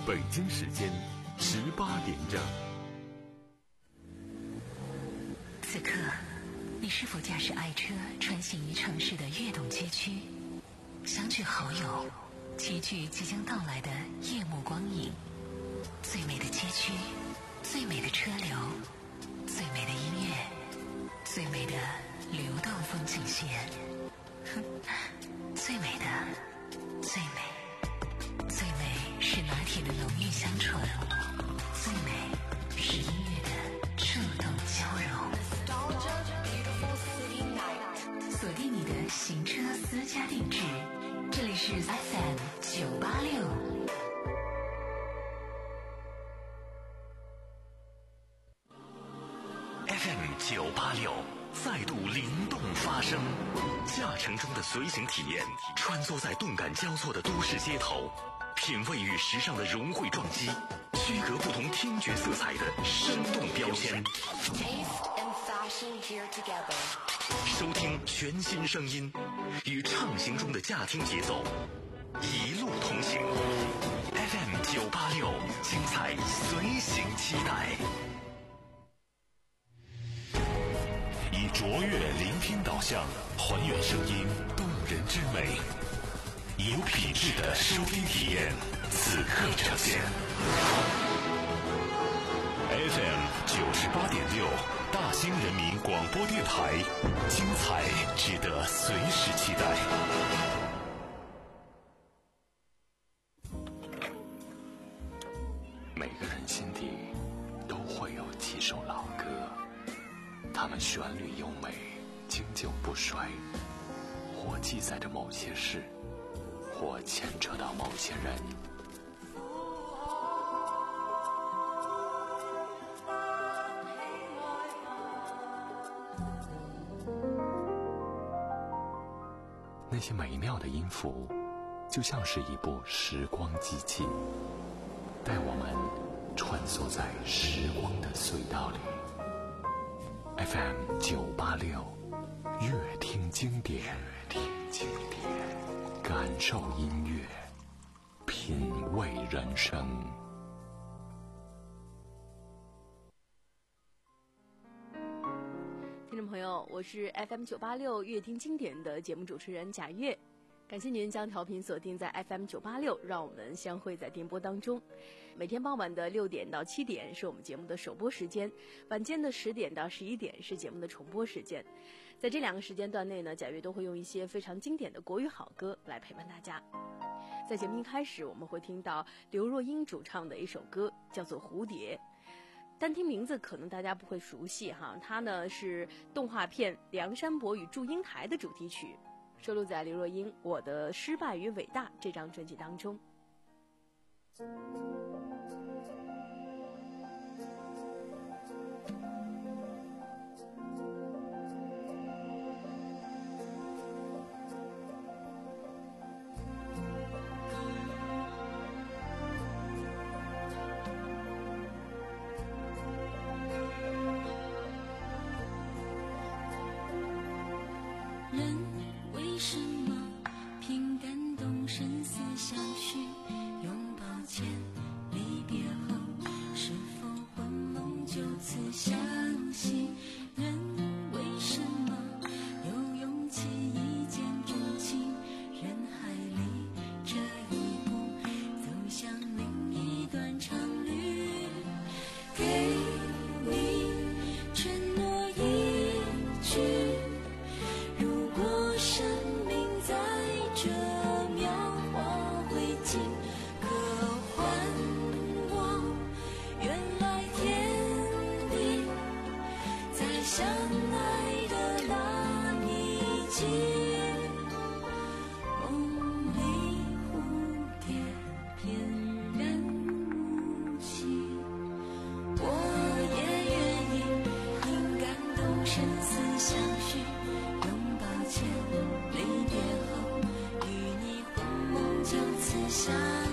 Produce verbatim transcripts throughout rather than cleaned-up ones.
北京时间十八点整。 此刻，你是否驾驶爱车穿行于城市的跃动街区，相聚好友，齐聚即将到来的夜幕光影？最美的街区，最美的车流，最美的音乐，最美的流动风景线。哼，最美的，最美，最美是拿铁的浓郁香醇，最美是音乐的触动交融。锁定你的行车私家定制，这里是 F M 九八六。 F M 九八六再度灵动发声，驾乘中的随行体验，穿梭在动感交错的都市街头，品味与时尚的融汇撞击，区隔不同听觉色彩的生动标签。收听全新声音，与畅行中的驾听节奏一路同行。F M 九八六，精彩随行期待。以卓越聆听导向，还原声音动人之美，有品质的收听体验，此刻呈现。F M 九十八点六，大兴人民广播电台，精彩值得随时期待。每个人心底都会有几首老歌，它们旋律优美，经久不衰，或记载着某些事，或牵扯到某些人。那些美妙的音符，就像是一部时光机器，带我们穿梭在时光的隧道里。F M 九八六，乐听经典，乐听经典，感受音乐，品味人生。 听众朋友，我是 F M 九八六乐听经典的节目主持人贾月，感谢您将调频锁定在 F M 九八六，让我们相会在电波当中。每天傍晚的六点到七点是我们节目的首播时间，晚间的十点到十一点是节目的重播时间。在这两个时间段内呢，贾月都会用一些非常经典的国语好歌来陪伴大家。在节目一开始，我们会听到刘若英主唱的一首歌，叫做《蝴蝶》。单听名字可能大家不会熟悉哈，它呢是动画片《梁山伯与祝英台》的主题曲，收录在刘若英《我的失败与伟大》这张专辑当中。 离别后，与你魂梦就此相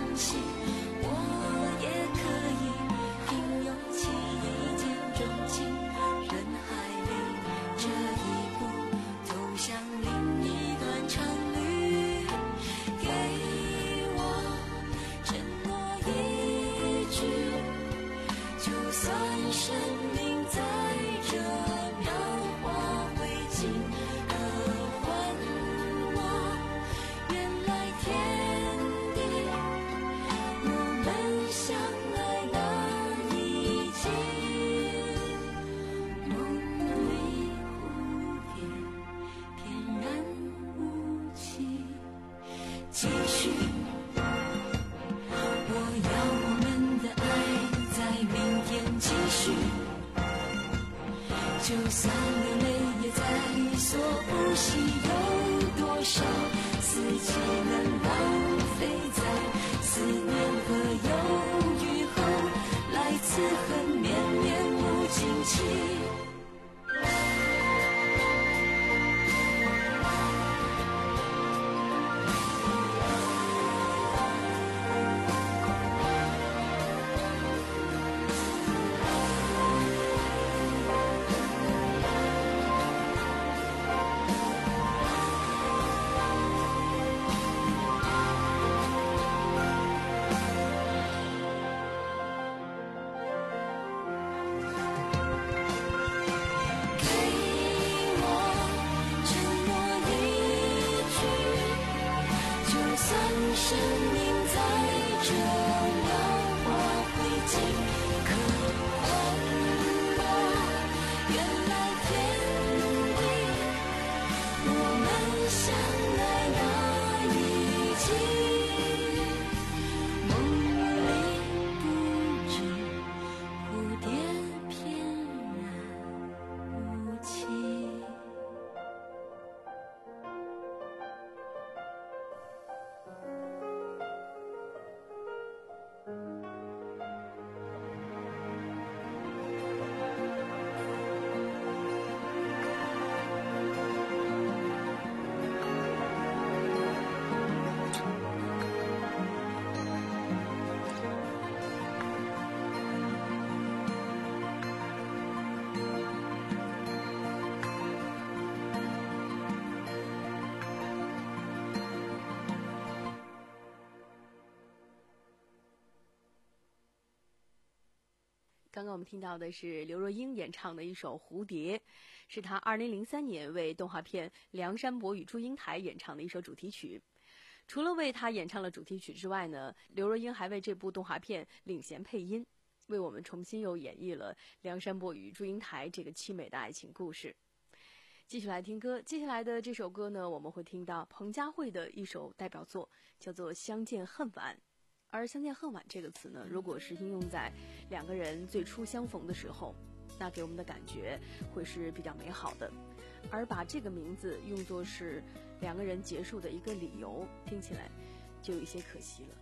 就算流泪也在所不惜，有多少四季能浪费在思念和忧郁后，来自恨绵绵无尽期。生命在这样化灰烬，可换我原来天地，我们相爱那一季，梦里不知蝴蝶翩然无期。 刚刚我们听到的是刘若英演唱的一首《蝴蝶》，是她二零零三年为动画片《梁山伯与祝英台》演唱的一首主题曲。除了为她演唱了主题曲之外呢，刘若英还为这部动画片领衔配音，为我们重新又演绎了梁山伯与祝英台这个凄美的爱情故事。继续来听歌，接下来的这首歌呢，我们会听到彭佳慧的一首代表作，叫做《相见恨晚》。而相见恨晚这个词呢，如果是应用在两个人最初相逢的时候，那给我们的感觉会是比较美好的。而把这个名字用作是两个人结束的一个理由，听起来就有一些可惜了。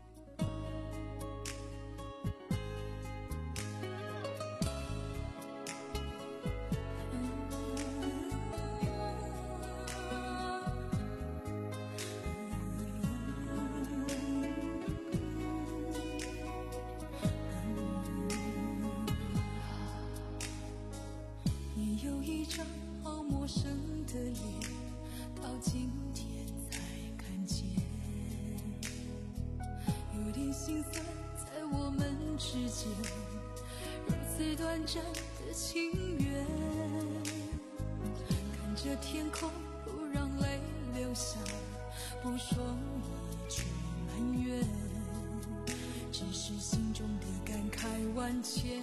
心酸在我们之间，如此短暂的情缘，看着天空不让泪流下，不说一句埋怨，只是心中的感慨万千，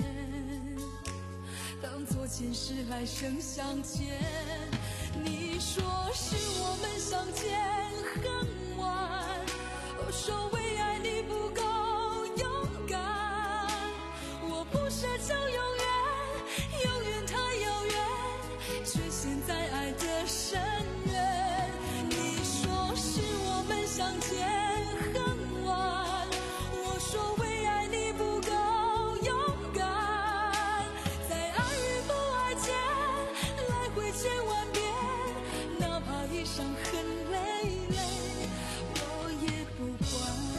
当作前世来生相见。你说是我们相见恨晚，我说为爱你不够勇敢，我不奢求永远，永远太遥远，却陷在爱的深渊。你说是我们相见恨晚，我说为爱你不够勇敢，在爱与不爱间来回千万遍，哪怕一伤痕累累，我也不管。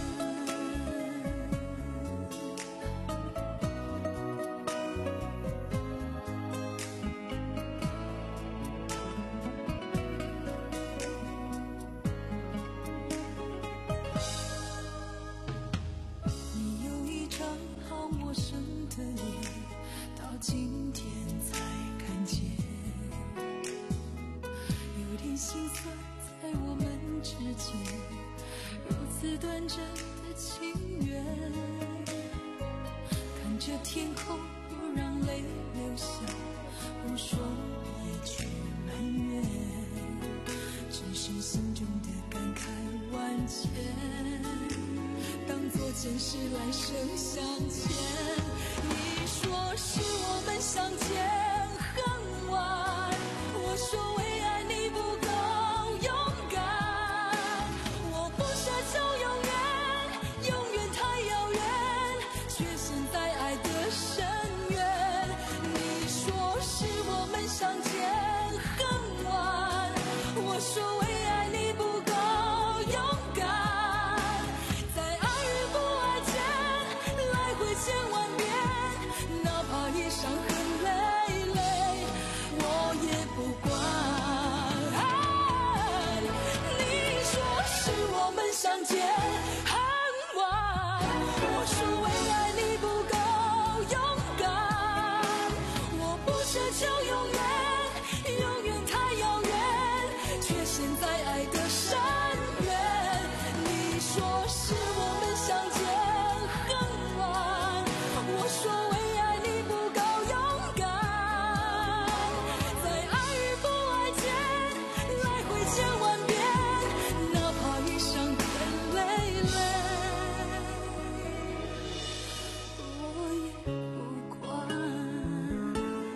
你有一张好陌生的脸，到今天才看见，有点心酸在我们之间，如此短暂的情缘，看着天空不让泪流下，不说一句埋怨，只是心中的感慨万千，当作前世来生相欠。你说是我们相见恨晚。我说为爱你不够勇敢，我不奢求永远，永远太遥远，却陷在爱的深渊。你说是我们相见恨晚，我说为爱你不够勇敢，在爱与不爱间来回千万遍，哪怕一伤痕累累，我也不管。你说是我们相见恨晚，我说为爱你不够勇敢，我不奢求永远，永远太遥远，却陷在爱的深渊。你说是我们相见恨晚，我说为爱你不够勇敢，在爱与不爱间来回千万遍，哪怕一伤痕累累，我也不管。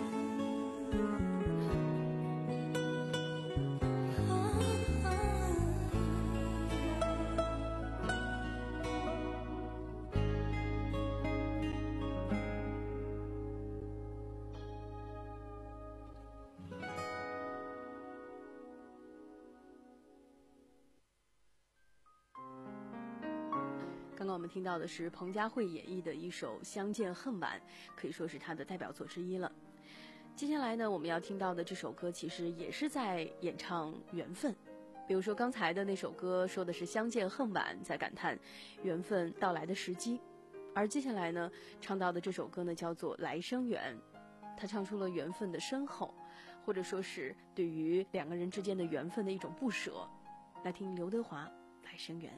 刚刚我们听到的是彭佳慧演绎的一首《相见恨晚》，可以说是她的代表作之一了。接下来呢，我们要听到的这首歌其实也是在演唱缘分。比如说刚才的那首歌说的是相见恨晚，在感叹缘分到来的时机，而接下来呢唱到的这首歌呢叫做《来生缘》，他唱出了缘分的深厚，或者说是对于两个人之间的缘分的一种不舍。来听刘德华《来生缘》。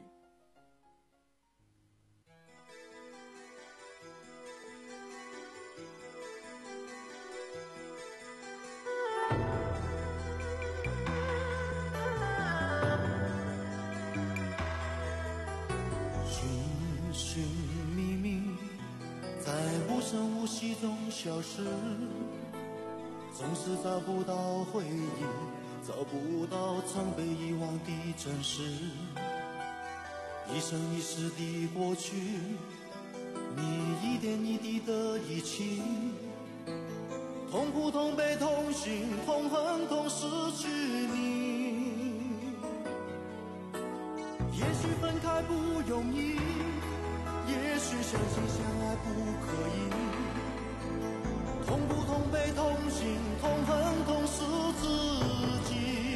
寻寻觅觅，在无声无息中消失，总是找不到回忆，找不到曾被遗忘的真实。一生一世的过去，你一点一滴的遗弃，痛苦痛悲痛心痛恨痛失去你。也许分开不容易，也许相亲相爱不可以，痛苦痛悲痛心痛恨痛失自己，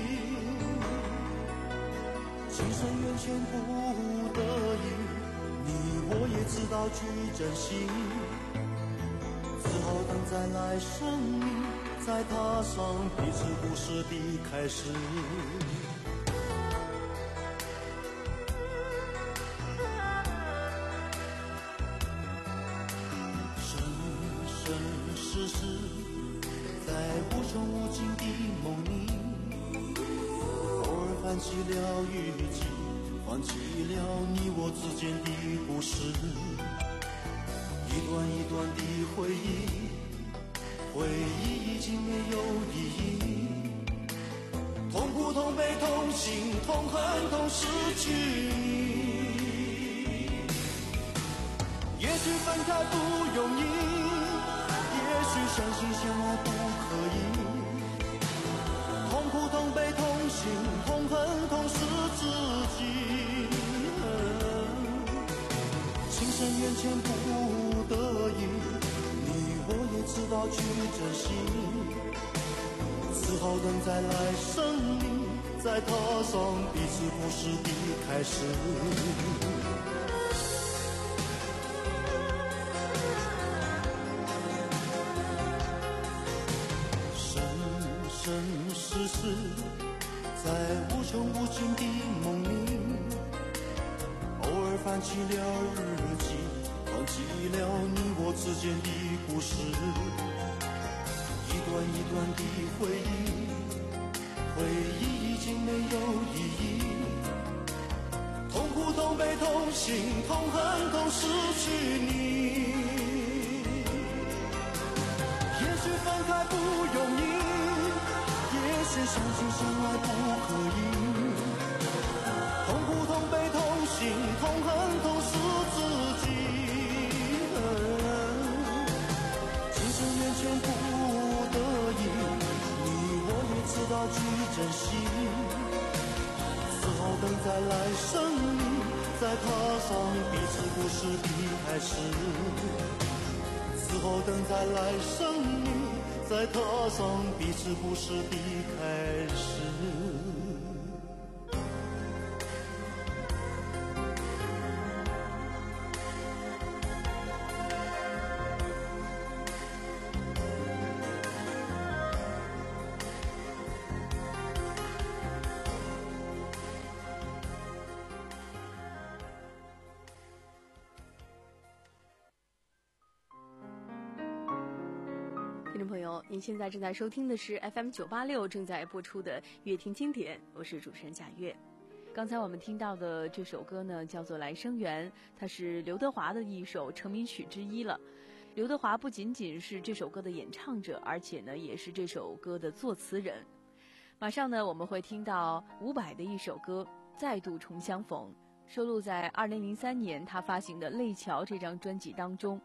情深缘浅不得已，你我也知道去珍惜，只好等再来生命，再踏上彼此故事的开始。世事在无穷无尽的梦里，偶尔翻起了雨季，翻起了你我之间的故事，一段一段的回忆，回忆已经没有意义，痛苦痛悲痛心痛恨痛失去你。也许分开不容易，也许相亲相爱不可以，痛苦痛悲痛心痛恨痛失自己，情深缘浅不得已，你我也知道去珍惜，只好等再来生命，再踏上彼此故事的开始。生世世在无穷无尽的梦里，偶尔翻起了日记，翻起了你我之间的故事，一段一段的回忆，回忆已经没有意义，痛苦痛悲痛心痛恨痛失去你。也许分开不容易， 相信相爱不可以，痛苦痛悲痛心痛恨痛是自己，今生面前不得已，你我也知道去珍惜，死后等再来生命，再踏上彼此故事的开始，死后等再来生命，再踏上彼此故事的开始。 听众朋友，您现在正在收听的是 F M 九八六正在播出的乐听经典，我是主持人贾月。刚才我们听到的这首歌呢，叫做《来生缘》，它是刘德华的一首成名曲之一了。刘德华不仅仅是这首歌的演唱者，而且呢，也是这首歌的作词人。马上呢，我们会听到伍佰的一首歌《再度重相逢》，收录在二零零三年他发行的《泪桥》这张专辑当中。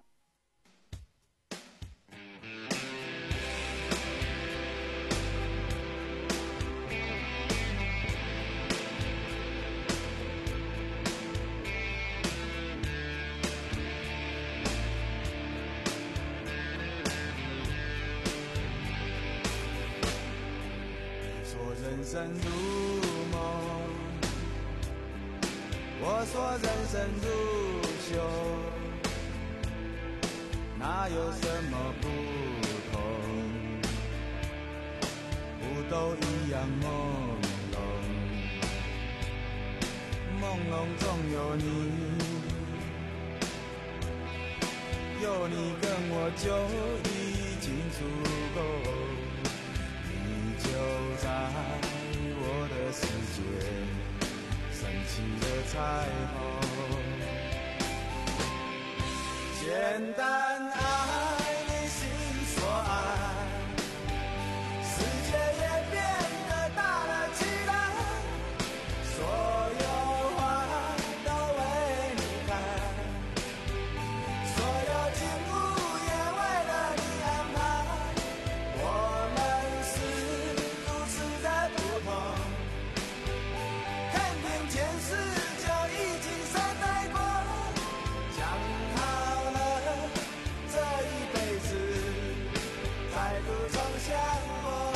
人生如梦，我说人生如秀，哪有什么不同？不都一样朦胧，朦胧中有你，有你跟我就已经足够。就在我的世界升起了彩虹，简单爱你心所爱，世界也变得大了起来，所有花都为你开，所有景物也为了你安排，我们前世就已经善待过，讲好了这一辈子再度重相逢。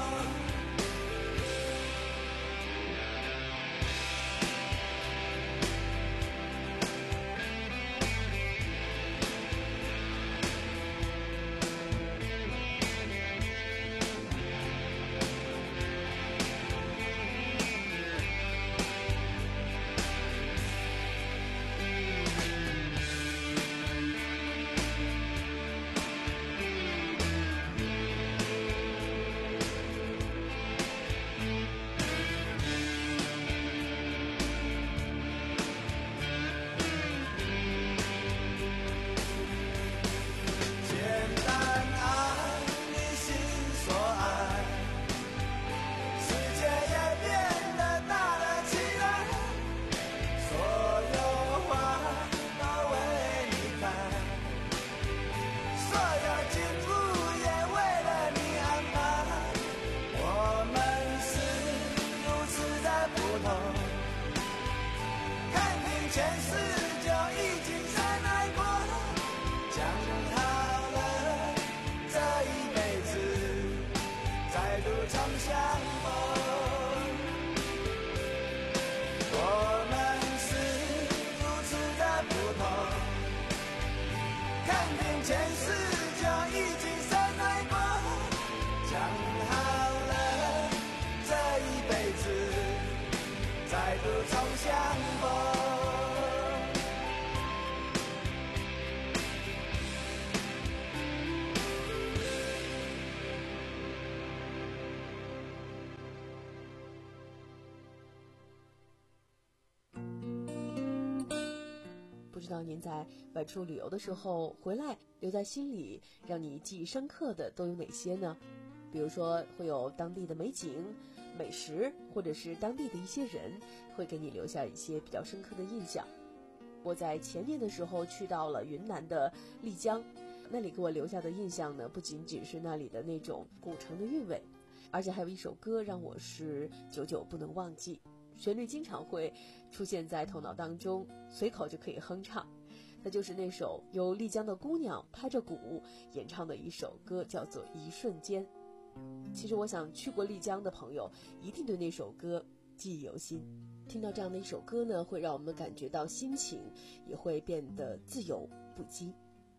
前世就已经善爱过，讲好了这一辈子再度重相逢。我们是如此的不同，看定前世就已经善爱过，讲好了这一辈子再度重相逢。 不知道您在外出旅游的时候回来留在心里让你记忆深刻的都有哪些呢？比比如说会有当地的美景、美食，或者是当地的一些人，会给你留下一些比较深刻的印象。我在前年的时候去到了云南的丽江，那里给我留下的印象呢，不仅仅是那里的那种古城的韵味，而且还有一首歌让我是久久不能忘记，旋律经常会出现在头脑当中，随口就可以哼唱。它就是那首由丽江的姑娘拍着鼓演唱的一首歌，叫做《一瞬间》。其实我想去过丽江的朋友一定对那首歌记忆犹新。听到这样的一首歌呢，会让我们感觉到心情也会变得自由不羁。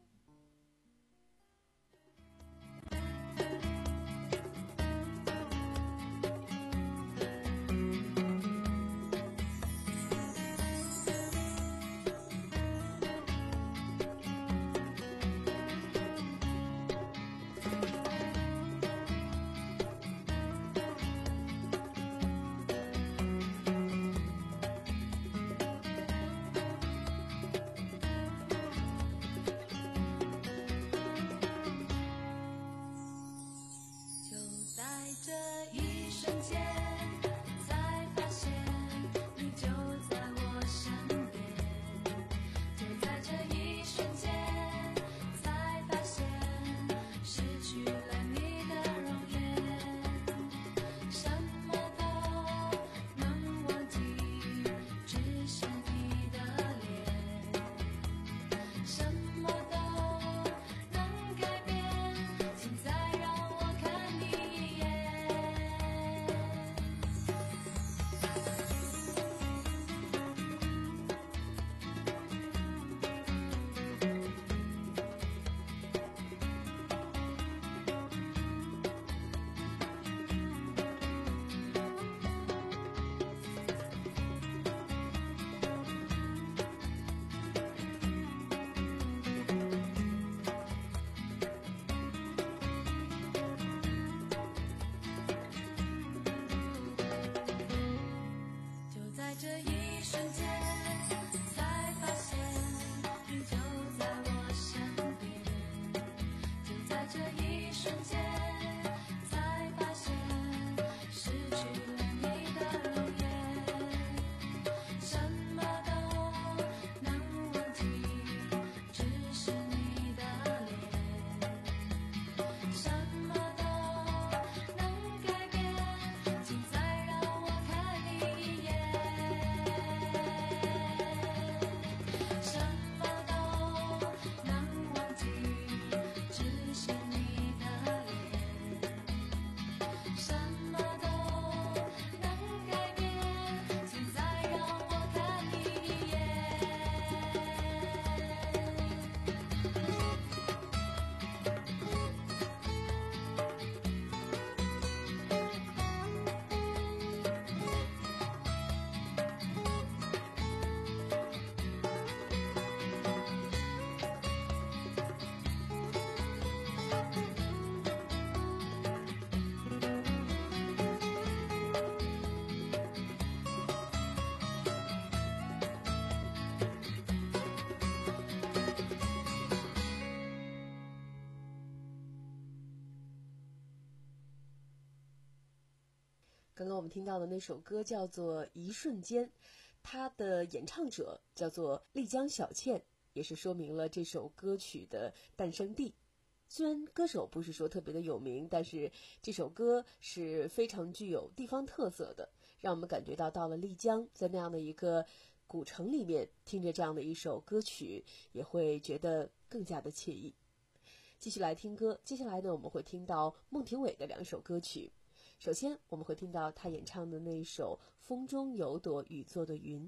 刚刚我们听到的那首歌叫做《一瞬间》，它的演唱者叫做丽江小倩，也是说明了这首歌曲的诞生地。虽然歌手不是说特别的有名，但是这首歌是非常具有地方特色的，让我们感觉到到了丽江，在那样的一个古城里面听着这样的一首歌曲，也会觉得更加的惬意。继续来听歌，接下来呢，我们会听到孟庭苇的两首歌曲。首先我们会听到他演唱的那一首《风中有朵雨做的云》。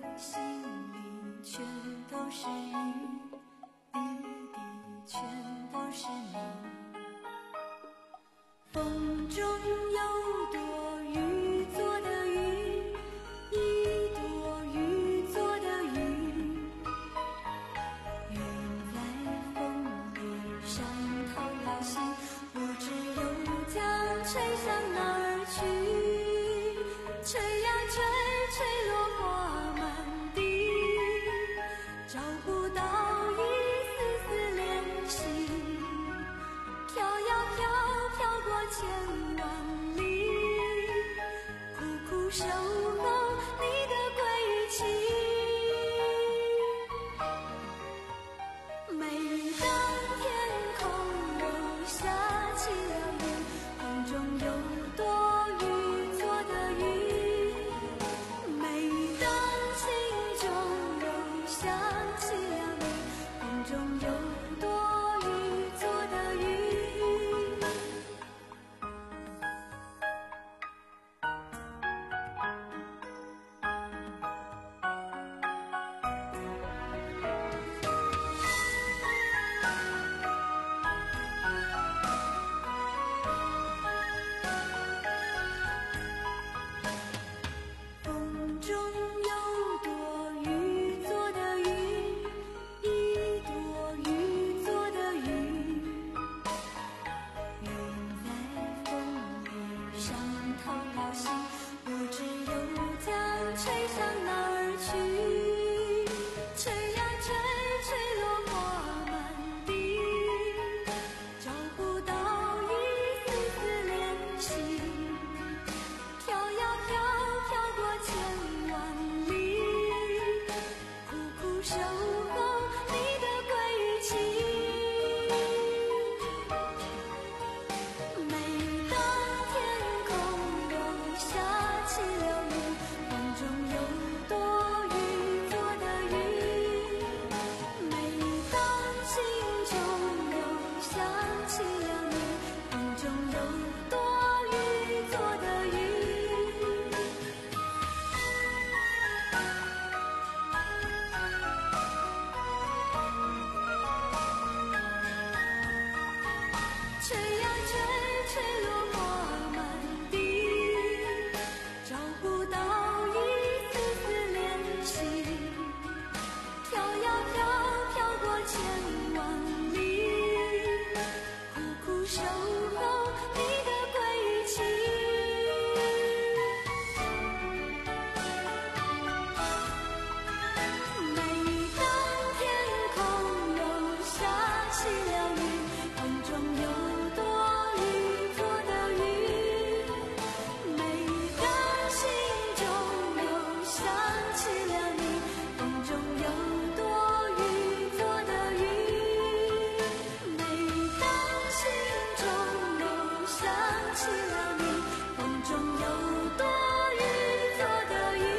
全都是雨，滴滴全都是你。风中有朵雨做的云，一朵雨做的云，云在风里上头摇心，不知又将吹向哪儿去，吹呀吹，吹落花满地，找不到一丝丝联系，飘呀飘，飘过千万里，苦苦守候你的归期。每当天空又下起了雨，风中有朵雨做的云，每当心中又想起了你，风中有朵雨做的云。风中有朵雨做的云，一朵雨做的云，云在风里上头摇心，不知又将吹向哪儿去，吹呀吹，吹落花满地，找不到一丝丝联系，飘呀飘，飘过千万里，苦苦守候你的归期。每当天空又下起了雨，风中有朵雨做的云，每当心中又想起了你，风中有朵雨做的云。吹呀吹，吹落花满地，找不到一丝丝联系，飘呀飘，飘过千万里，苦苦守候你的归期。每当天空又下起了雨，风中有朵雨做的云，每当心中又想起了你，风中有朵雨做的云，每当心中又想起了你，风中有朵雨做的云。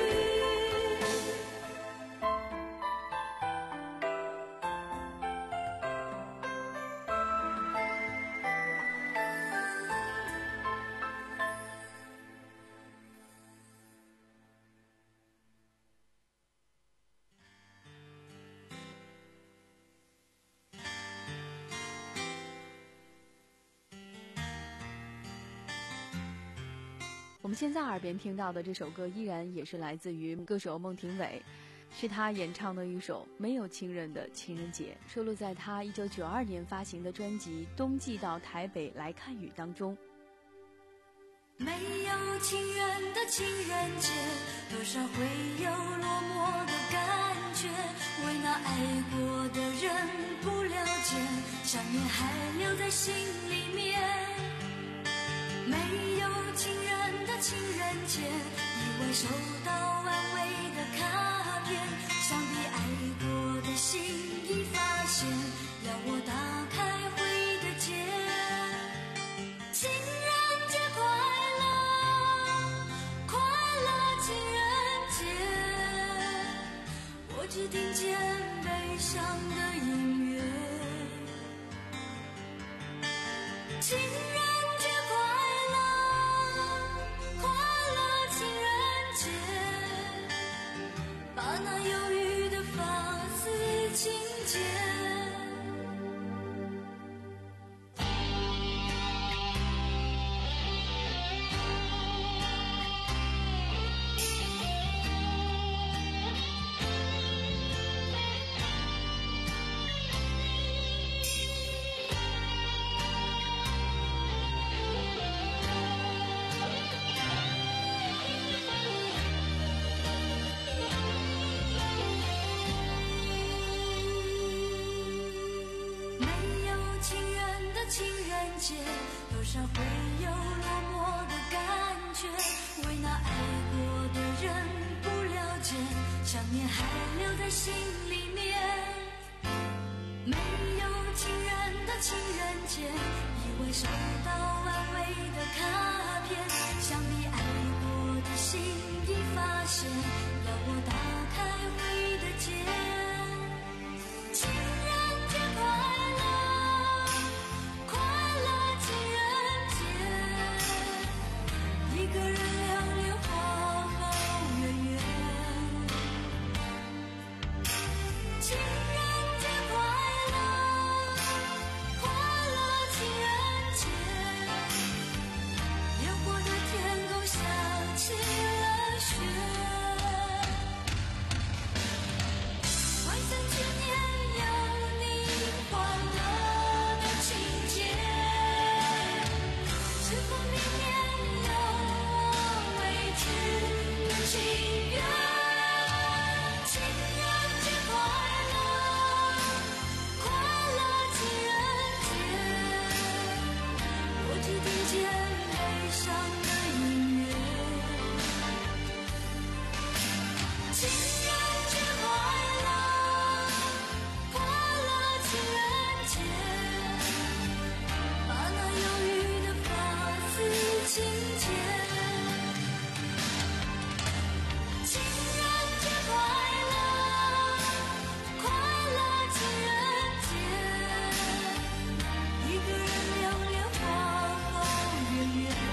我们现在耳边听到的这首歌依然也是来自于歌手孟庭苇，是他演唱的一首没有情人的情人节，收录在他一九九二年发行的专辑《冬季到台北来看雨》当中。 没有情人的情人节，多少会有落寞的感觉，为那爱过的人不了解，想念还留在心里面。没有情人的情人节，意外收到安慰的卡片，想必爱过的心已发现，要我打开回忆的结。情人节快乐，快乐情人节，我只听见悲伤的音乐。情人节快乐，快乐情人节，把那忧郁的发丝轻解。 界，多少会有落寞的感觉，为那爱过的人不了解，想念还留在心里面。没有情人的情人节，以为收到安慰的卡片，想必爱过的心已发现，要我打开回忆的结。情人节快乐，快乐情人节，一个人流连花好月圆。情人节快乐，快乐情人节，流过的天空下起了雪。万象去年有你欢乐的情节，是否明年有我未知的情缘？情人节快乐，快乐情人节，我只听见悲伤的音乐。情人节快乐，快乐情人节，把那忧郁的发丝轻解。情人节快乐，快乐情人节，一个人流连花好月圆。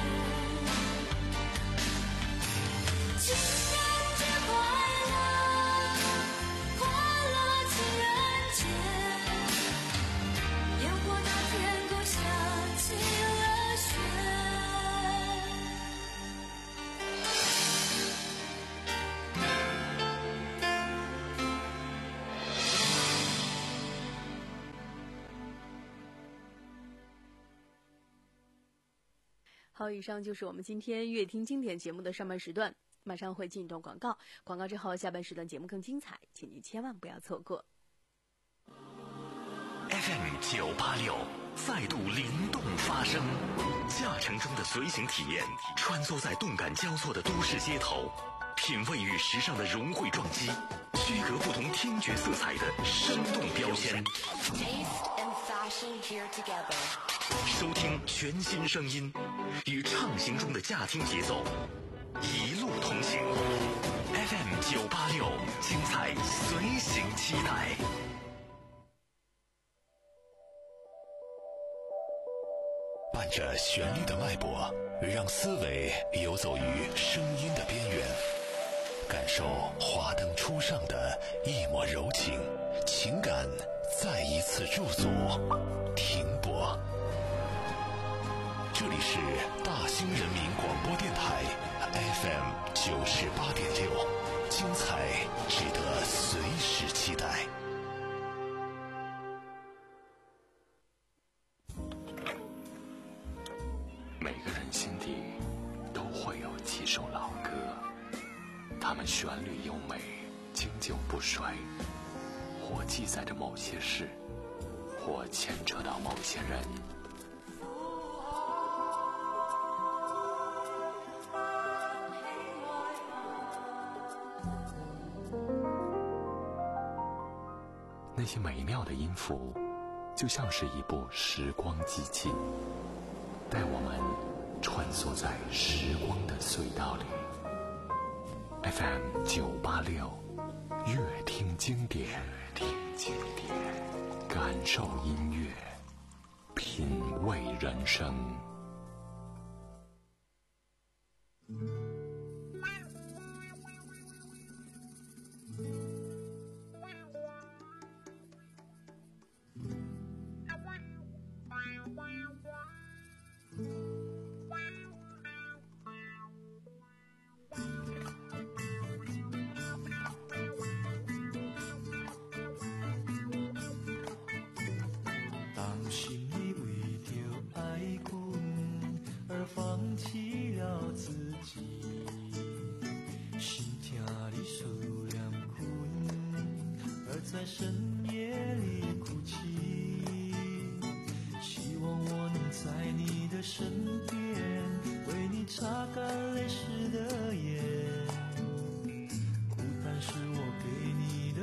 情人节快乐，快乐情人节，烟火那天空下起了雪。 好，以上就是我们今天乐听经典节目的上半时段，马上会进一段广告，广告之后下半时段节目更精彩，请您千万不要错过。 F M 九八六再度灵动发声，驾乘中的随行体验，穿梭在动感交错的都市街头，品味与时尚的融汇撞击，区隔不同听觉色彩的生动标签。收听全新声音，与畅行中的驾听节奏，一路同行。F M 九八六，精彩随行期待。伴着旋律的脉搏，让思维游走于声音的边缘，感受华灯初上的一抹柔情，情感再一次驻足停泊。这里是大兴人民广播电台 F M 九十八点六，精彩值得随时期待。每个人心底都会有几首老歌，它们旋律优美，经久不衰，或记载着某些事，或牵扯到某些人。那些美妙的音符，就像是一部时光机器，带我们穿梭在时光的隧道里。F M 九八六，乐听经典，乐听经典，感受音乐，品味人生。 当心你为着爱困而放弃了自己，心疼你思念困而在深夜里哭泣，希望我能在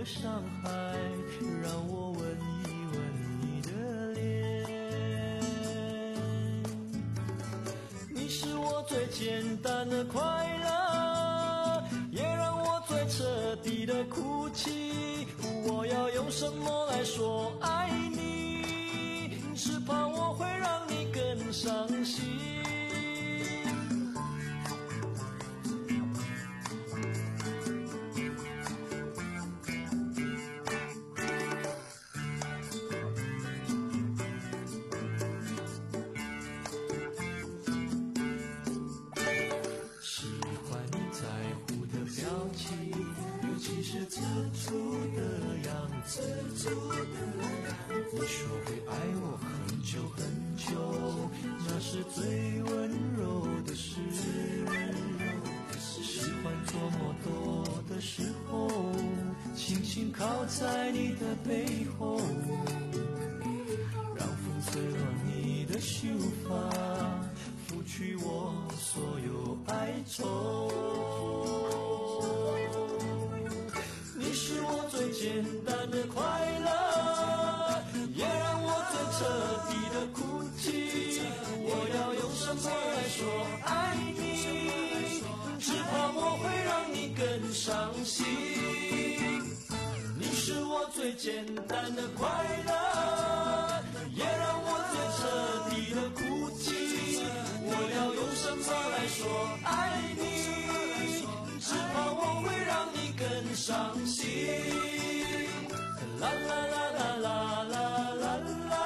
的伤害，让我吻一吻你的脸。你是我最简单的快乐，也让我最彻底的哭泣。我要用什么来说爱你？只怕我会让你更伤心。你说会爱我很久很久，那是最温柔的事。喜欢做梦多的时候，轻轻靠在你的背后，让风吹乱你的秀发，拂去我所有哀愁。你是我最简单的快乐，也让我最彻底的哭泣。我要用什么来说爱你？只怕我会让你更伤心。你是我最简单的快乐，也让我最彻底的哭泣。我要用什么来说爱你？只怕我会让你更伤心。啦啦啦啦啦啦啦啦。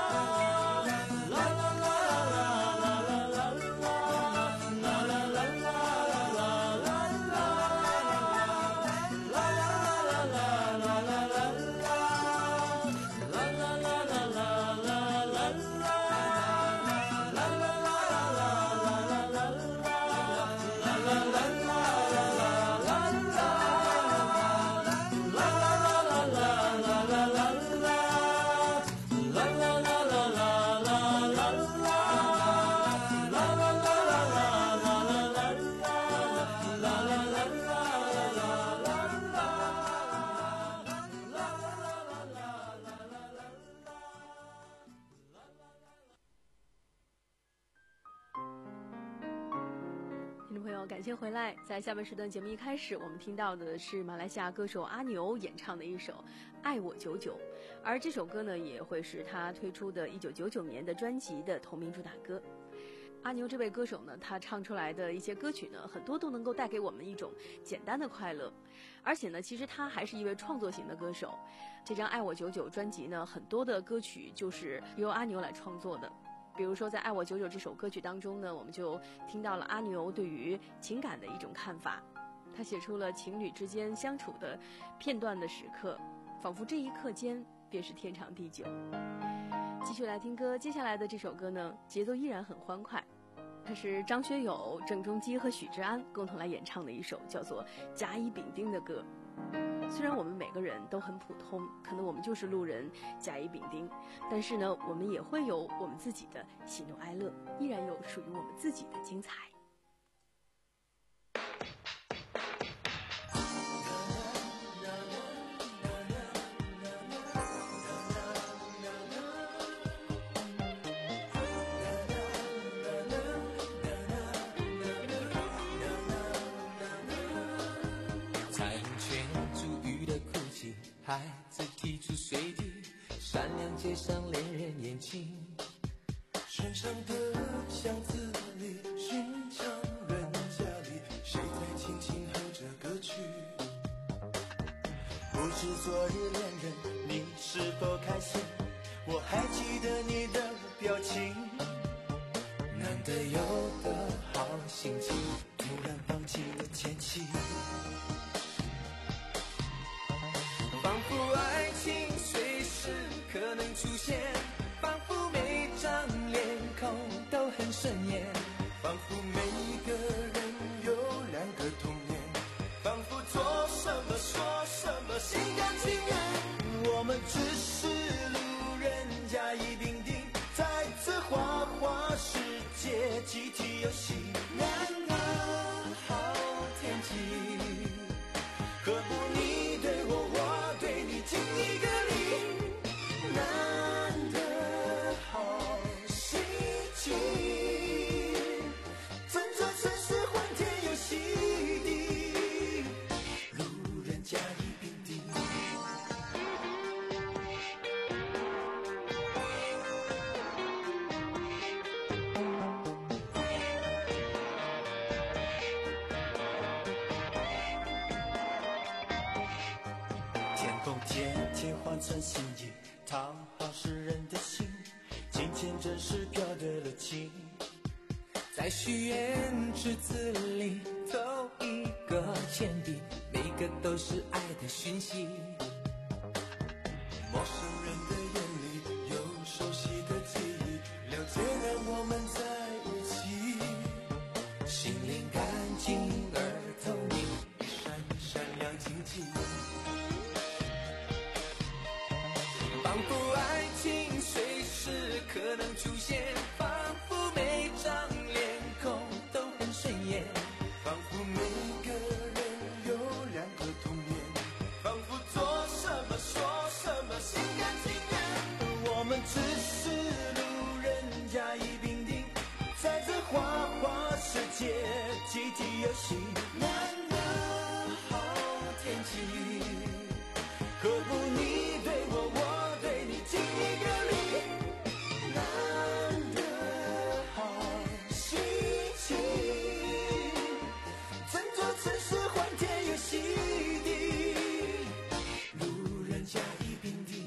感谢回来。在下半时段节目一开始，我们听到的是马来西亚歌手阿牛演唱的一首《爱我久久》，而这首歌呢，也会是他推出的一九九九年的专辑的同名主打歌。阿牛这位歌手呢，他唱出来的一些歌曲呢，很多都能够带给我们一种简单的快乐，而且呢，其实他还是一位创作型的歌手。这张《爱我久久》专辑呢，很多的歌曲就是由阿牛来创作的。比如说在《爱我久久》这首歌曲当中呢，我们就听到了阿牛对于情感的一种看法。他写出了情侣之间相处的片段的时刻，仿佛这一刻间便是天长地久。继续来听歌，接下来的这首歌呢，节奏依然很欢快，它是张学友、郑中基和许志安共同来演唱的一首叫做《甲乙丙丁》的歌。虽然我们每个人都很普通，可能我们就是路人甲乙丙丁，但是呢，我们也会有我们自己的喜怒哀乐，依然有属于我们自己的精彩。 孩子提出随地，善良街上恋人眼睛，身上的巷子里，寻常人家里，谁在轻轻哼着歌曲？不知昨日恋人你是否开心？我还记得你的表情，难得有的好心情，突然放弃了前妻。仿佛爱情随时可能出现，仿佛每张脸孔都很顺眼，仿佛每个人有两个童年，仿佛做什么说什么心甘情愿。我们只是路人甲乙丙丁，在这花花世界集体游戏，难得好天气。 后天天换成心意，讨好世人的心，金钱真是飘对了情。 在许愿池子里投一个钱币，每个都是爱的讯息。 陌生人的眼里有熟悉的记忆，了解让我们在一起， 心灵干净而透明， 一闪一闪亮晶晶。 仿佛爱情随时可能出现，仿佛每张脸孔都很顺眼， 仿佛每个人有两个童年，仿佛做什么说什么心甘情愿。我们只是路人甲乙丙丁，在这花花世界集体游戏，难得好天气，何不你对我，我对你，敬一个礼，难得好心情，整座城市欢天又喜地，路人甲乙丙丁。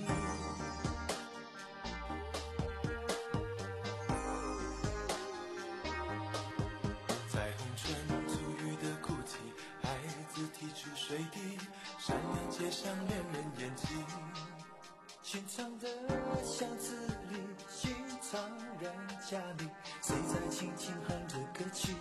彩虹穿足雨的哭泣，孩子提出水滴，闪亮街上恋人眼睛，寻常的巷子里，寻常人家里，谁在轻轻哼着歌曲？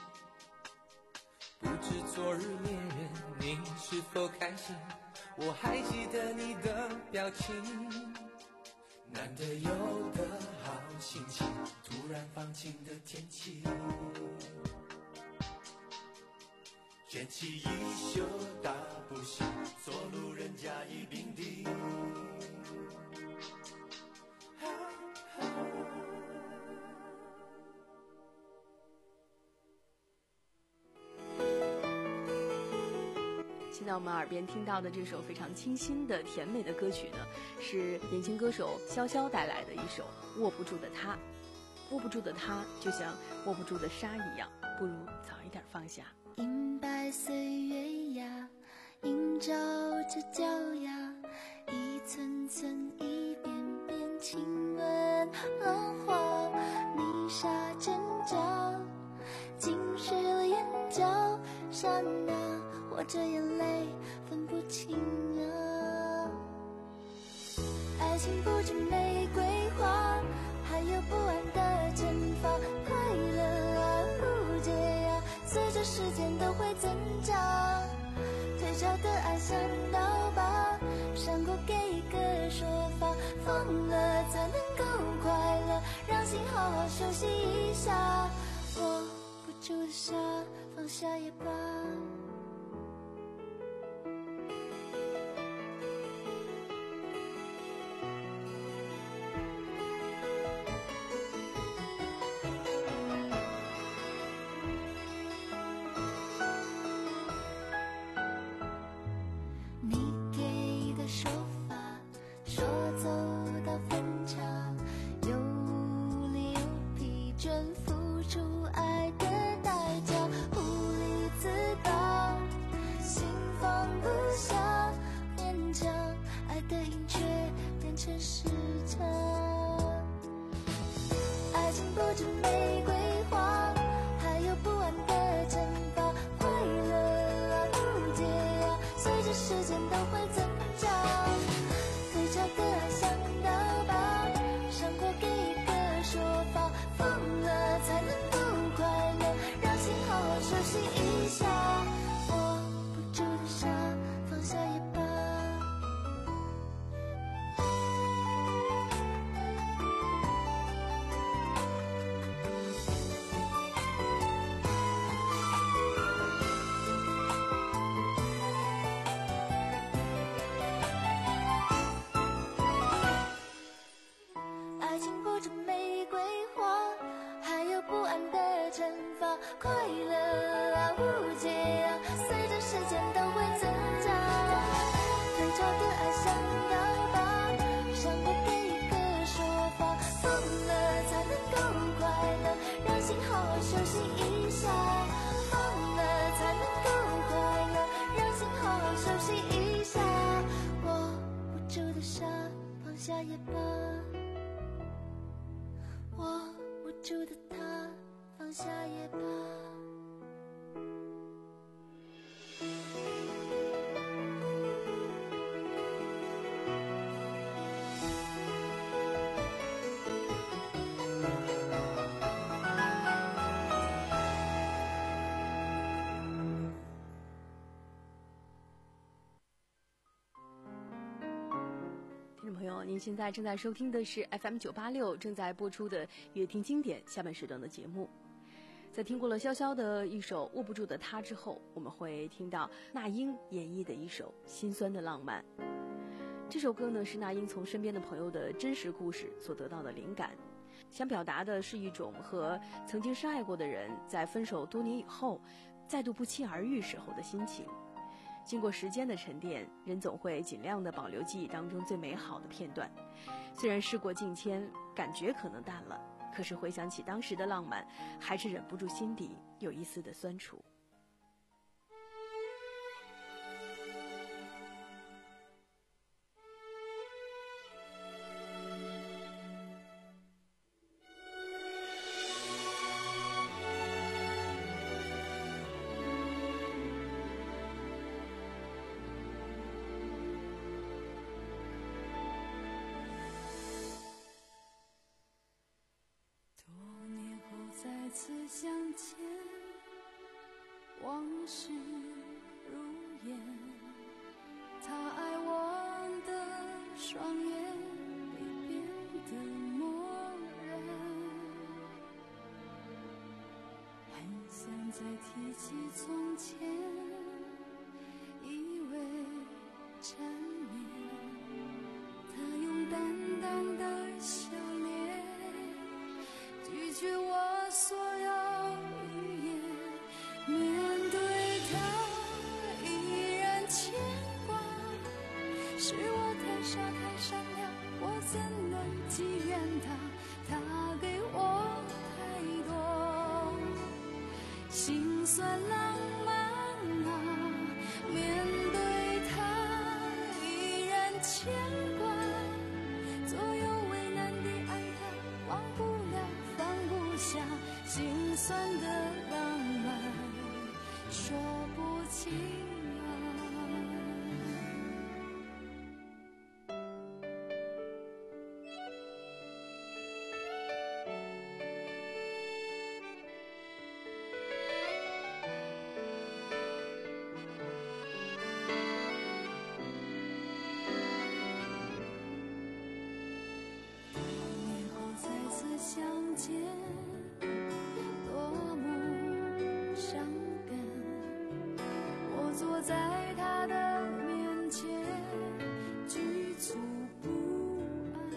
不知昨日恋人你是否开心，我还记得你的表情， 难得有的好心情，突然放晴的天气，卷起衣袖大步行，做路人甲乙丙丁。 现在我们耳边听到的这首非常清新的甜美的歌曲呢，是年轻歌手潇潇带来的一首《握不住的他》。握不住的他，就像握不住的沙一样，不如早一点放下。 银白岁月呀，映照着脚丫，一寸寸一遍遍亲吻浪花，泥沙阵脚，浸湿了眼角，刹那我这眼泪分不清啊。爱情不止玫瑰花，还有不安的蒸发，快乐啊误解啊，随着时间都会增长。退潮的爱像刀疤，闪过给一个说法，放了才能够快乐，让心好好休息一下。握不住的沙，放下也罢。 的沙放下也罢，握不住的他放下也罢。 朋友，您现在正在收听的是 F M 九八六正在播出的乐听经典下半时段的节目。在听过了潇潇的一首《握不住的他》之后，我们会听到那英演绎的一首《心酸的浪漫》。这首歌呢，是那英从身边的朋友的真实故事所得到的灵感，想表达的是一种和曾经深爱过的人在分手多年以后再度不期而遇时候的心情。经过时间的沉淀，人总会尽量的保留记忆当中最美好的片段。虽然事过境迁，感觉可能淡了，可是回想起当时的浪漫，还是忍不住心底有一丝的酸楚。 再次相见，往事如烟，他爱我的双眼已变得漠然，很想再提起从前，以为缠绵，他用淡淡的笑脸拒绝我所有语言，面对他依然牵挂，是我太傻太善良，我怎能记怨他？他给我太多心酸浪漫啊，面对他依然牵挂，左右为难的爱他，忘不了放不下，心酸的浪漫说不清啊。多年后再次相见，坐在他的面前，局促不安，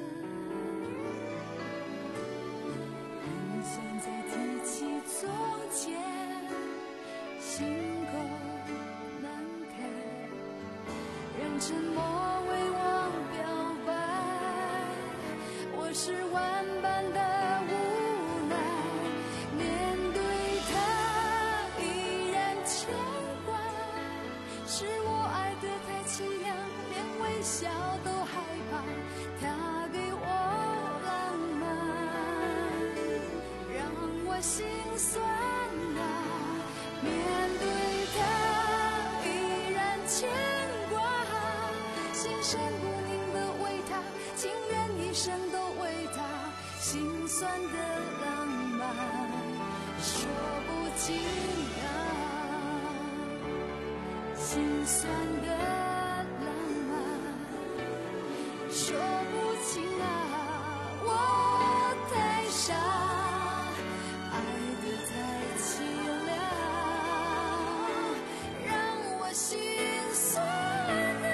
很想再提起从前，心口难开，让沉默为我表白，我是万般的无奈，面对他依然牵挂，是我爱得太凄凉，连微笑都害怕，他给我浪漫，让我心酸啊，面对他依然牵挂，心神不宁的为他，情愿一生都为他，心酸的浪漫说不尽啊，心酸的浪漫说不清啊，我太傻，爱得太凄凉，让我心酸啊。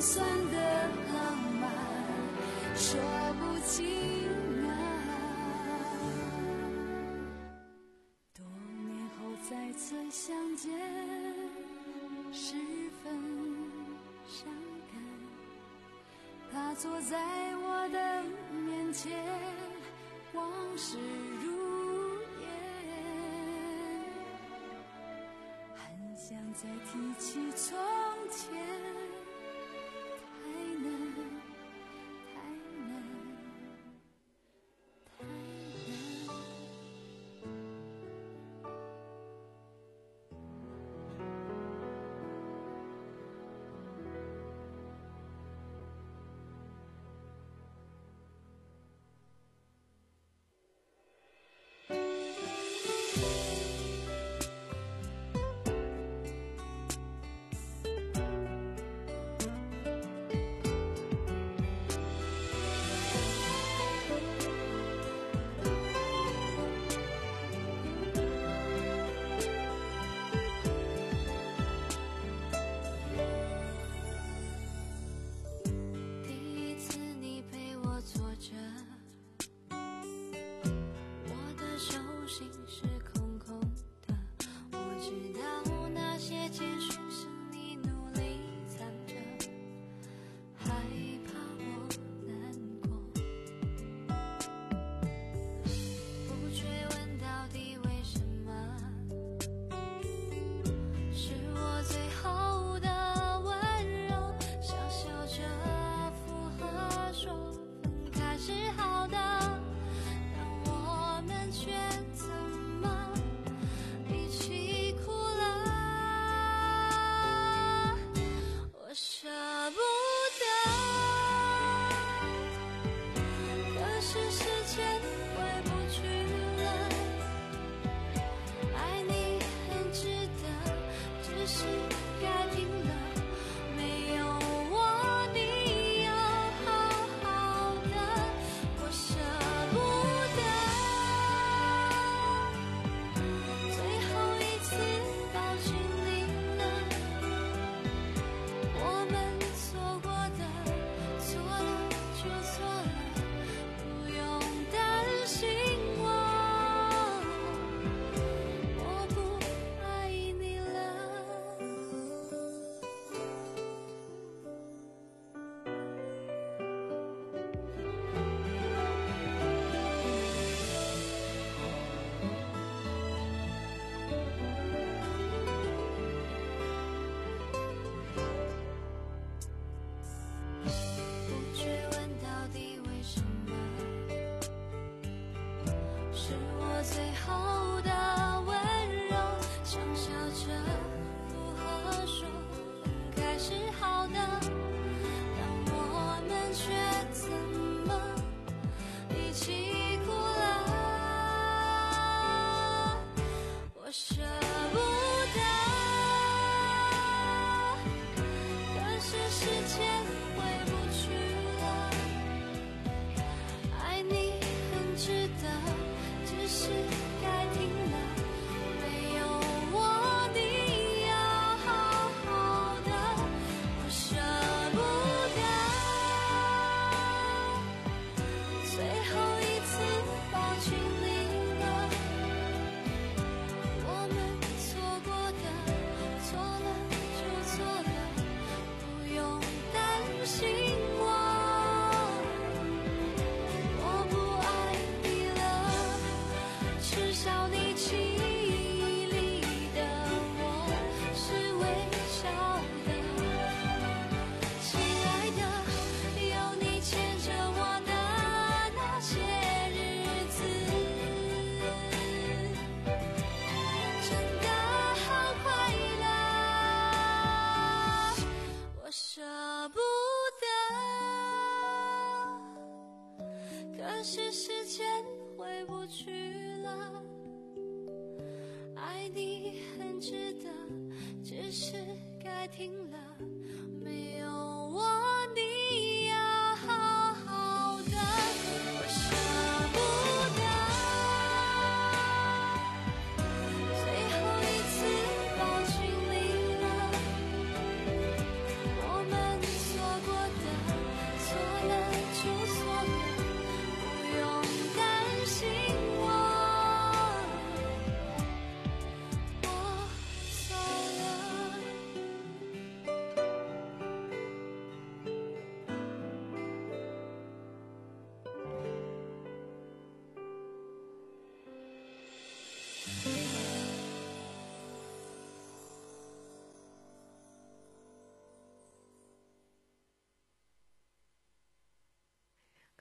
算的浪漫，说不清啊。多年后再次相见，十分伤感。他坐在我的面前，往事如烟，很想再提起从前。太难，太难，太难。可是时间回不去了，爱你很值得，只是该停了，没有我你要好好的，我舍不得最后一次抱紧你了，我们错过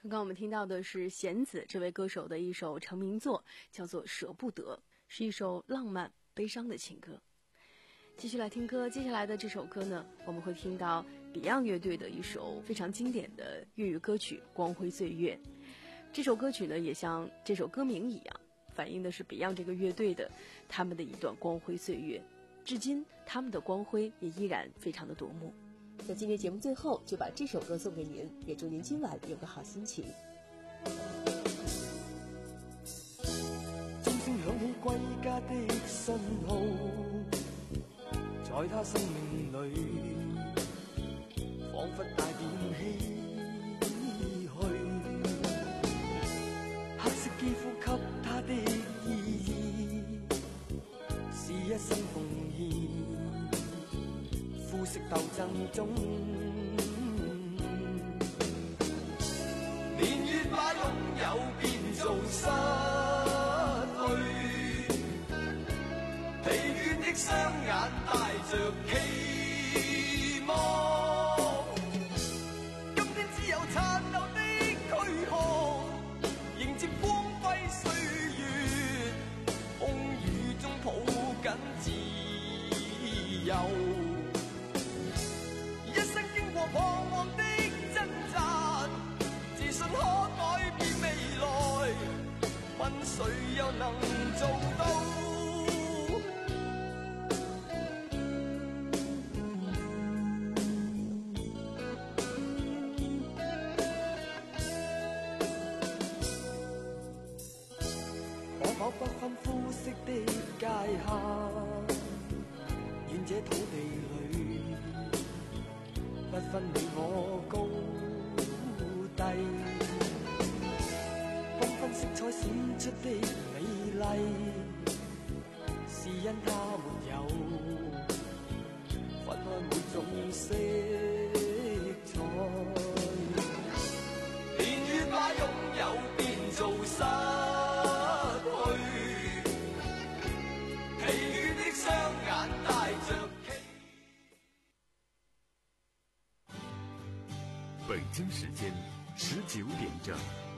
刚刚我们听到的是弦子这位歌手的一首成名作，叫做《舍不得》，是一首浪漫悲伤的情歌。继续来听歌，接下来的这首歌呢，我们会听到 Beyond 乐队的一首非常经典的粤语歌曲《光辉岁月》。这首歌曲呢，也像这首歌名一样，反映的是 Beyond 这个乐队的他们的一段光辉岁月，至今他们的光辉也依然非常的夺目。 在今天节目最后，就把这首歌送给您，也祝您今晚有个好心情。 钟聲響起歸家的信號，在他生命裏彷彿帶點唏噓，黑色肌膚給他的意義是一生奉獻，膚色鬥爭中年月把擁有變做失去，疲倦的雙眼帶着期望，今天只有殘留的軀殼迎接光輝歲月，風雨中抱緊自由，一生經過彷徨的掙扎，自信可改變未來，問誰又能做到？可否不分膚色的界限，願這土地裏不分你我高低，繽紛色彩閃出的美麗，是因它沒有分開每種色彩，年月把擁有變做失去，疲倦的雙眼帶着北京时间十九点整。